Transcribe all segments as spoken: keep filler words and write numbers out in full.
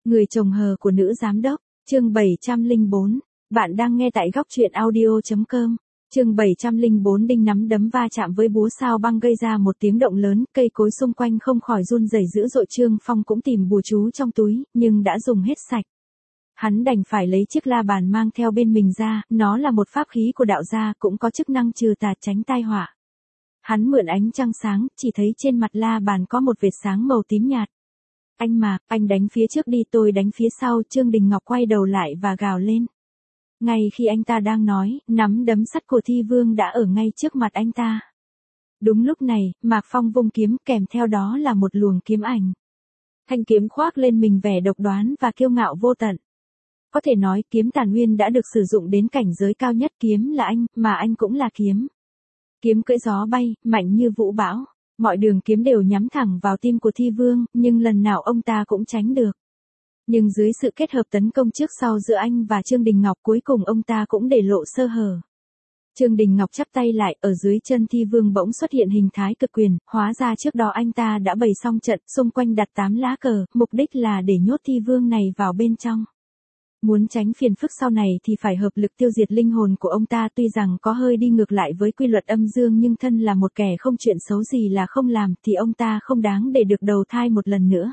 Người chồng hờ của nữ giám đốc, chương bảy trăm lẻ bốn. Bạn đang nghe tại góc truyện audio chấm com. Chương bảy trăm lẻ bốn. Đinh nắm đấm va chạm với búa sao băng gây ra một tiếng động lớn, cây cối xung quanh không khỏi run rẩy dữ dội. Trương Phong cũng tìm bùa chú trong túi, nhưng đã dùng hết sạch. Hắn đành phải lấy chiếc la bàn mang theo bên mình ra, nó là một pháp khí của đạo gia, cũng có chức năng trừ tà tránh tai họa. Hắn mượn ánh trăng sáng, chỉ thấy trên mặt la bàn có một vệt sáng màu tím nhạt. Anh mà, anh đánh phía trước đi, tôi đánh phía sau. Trương Đình Ngọc quay đầu lại và gào lên. Ngay khi anh ta đang nói, nắm đấm sắt của Thi Vương đã ở ngay trước mặt anh ta. Đúng lúc này, Mạc Phong vung kiếm, kèm theo đó là một luồng kiếm ảnh. Thanh kiếm khoác lên mình vẻ độc đoán và kiêu ngạo vô tận. Có thể nói kiếm Tàn Nguyên đã được sử dụng đến cảnh giới cao nhất. Kiếm là anh, mà anh cũng là kiếm. Kiếm cưỡi gió bay, mạnh như vũ bão. Mọi đường kiếm đều nhắm thẳng vào tim của Thi Vương, nhưng lần nào ông ta cũng tránh được. Nhưng dưới sự kết hợp tấn công trước sau giữa anh và Trương Đình Ngọc, cuối cùng ông ta cũng để lộ sơ hở. Trương Đình Ngọc chắp tay lại, ở dưới chân Thi Vương bỗng xuất hiện hình thái cực quyền, hóa ra trước đó anh ta đã bày xong trận, xung quanh đặt tám lá cờ, mục đích là để nhốt Thi Vương này vào bên trong. Muốn tránh phiền phức sau này thì phải hợp lực tiêu diệt linh hồn của ông ta. Tuy rằng có hơi đi ngược lại với quy luật âm dương, nhưng thân là một kẻ không chuyện xấu gì là không làm, thì ông ta không đáng để được đầu thai một lần nữa.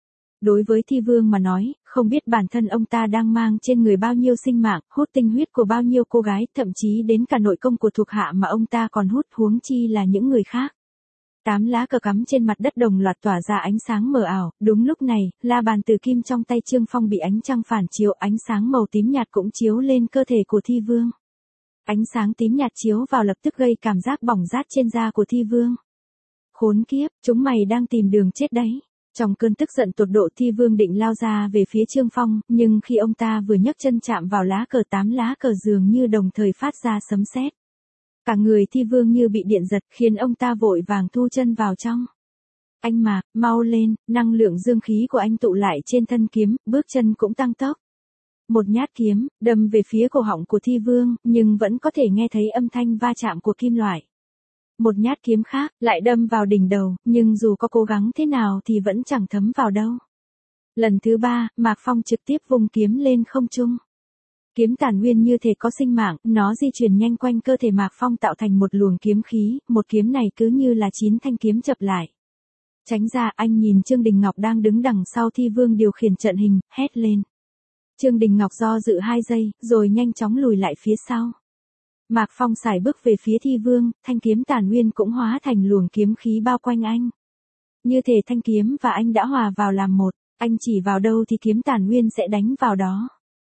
Đối với Thi Vương mà nói, không biết bản thân ông ta đang mang trên người bao nhiêu sinh mạng, hút tinh huyết của bao nhiêu cô gái, thậm chí đến cả nội công của thuộc hạ mà ông ta còn hút, huống chi là những người khác. Tám lá cờ cắm trên mặt đất đồng loạt tỏa ra ánh sáng mờ ảo. Đúng lúc này, la bàn từ kim trong tay Trương Phong bị ánh trăng phản chiếu, ánh sáng màu tím nhạt cũng chiếu lên cơ thể của Thi Vương. Ánh sáng tím nhạt chiếu vào lập tức gây cảm giác bỏng rát trên da của Thi Vương. Khốn kiếp, chúng mày đang tìm đường chết đấy. Trong cơn tức giận tột độ, Thi Vương định lao ra về phía Trương Phong, nhưng khi ông ta vừa nhấc chân chạm vào lá cờ, tám lá cờ dường như đồng thời phát ra sấm sét. Cả người Thi Vương như bị điện giật, khiến ông ta vội vàng thu chân vào trong. Anh mà, mau lên, năng lượng dương khí của anh tụ lại trên thân kiếm, bước chân cũng tăng tốc. Một nhát kiếm, đâm về phía cổ họng của Thi Vương, nhưng vẫn có thể nghe thấy âm thanh va chạm của kim loại. Một nhát kiếm khác, lại đâm vào đỉnh đầu, nhưng dù có cố gắng thế nào thì vẫn chẳng thấm vào đâu. Lần thứ ba, Mạc Phong trực tiếp vung kiếm lên không trung. Kiếm Tàn Nguyên như thể có sinh mạng, nó di chuyển nhanh quanh cơ thể Mạc Phong tạo thành một luồng kiếm khí, một kiếm này cứ như là chín thanh kiếm chập lại. Tránh ra, anh nhìn Trương Đình Ngọc đang đứng đằng sau Thi Vương điều khiển trận hình, hét lên. Trương Đình Ngọc do dự hai giây, rồi nhanh chóng lùi lại phía sau. Mạc Phong sải bước về phía Thi Vương, thanh kiếm Tàn Nguyên cũng hóa thành luồng kiếm khí bao quanh anh. Như thể thanh kiếm và anh đã hòa vào làm một, anh chỉ vào đâu thì kiếm Tàn Nguyên sẽ đánh vào đó.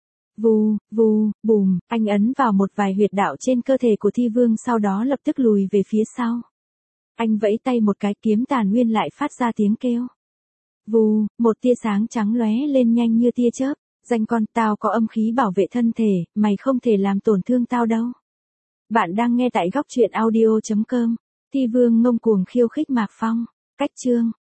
Vù, vù, bùm, anh ấn vào một vài huyệt đạo trên cơ thể của Thi Vương, sau đó lập tức lùi về phía sau. Anh vẫy tay một cái, kiếm Tàn Nguyên lại phát ra tiếng kêu. Vù, một tia sáng trắng lóe lên nhanh như tia chớp. Danh con, tao có âm khí bảo vệ thân thể, mày không thể làm tổn thương tao đâu. Bạn đang nghe tại góc truyện audio chấm com. Thi Vương ngông cuồng khiêu khích Mạc Phong. Cách chương.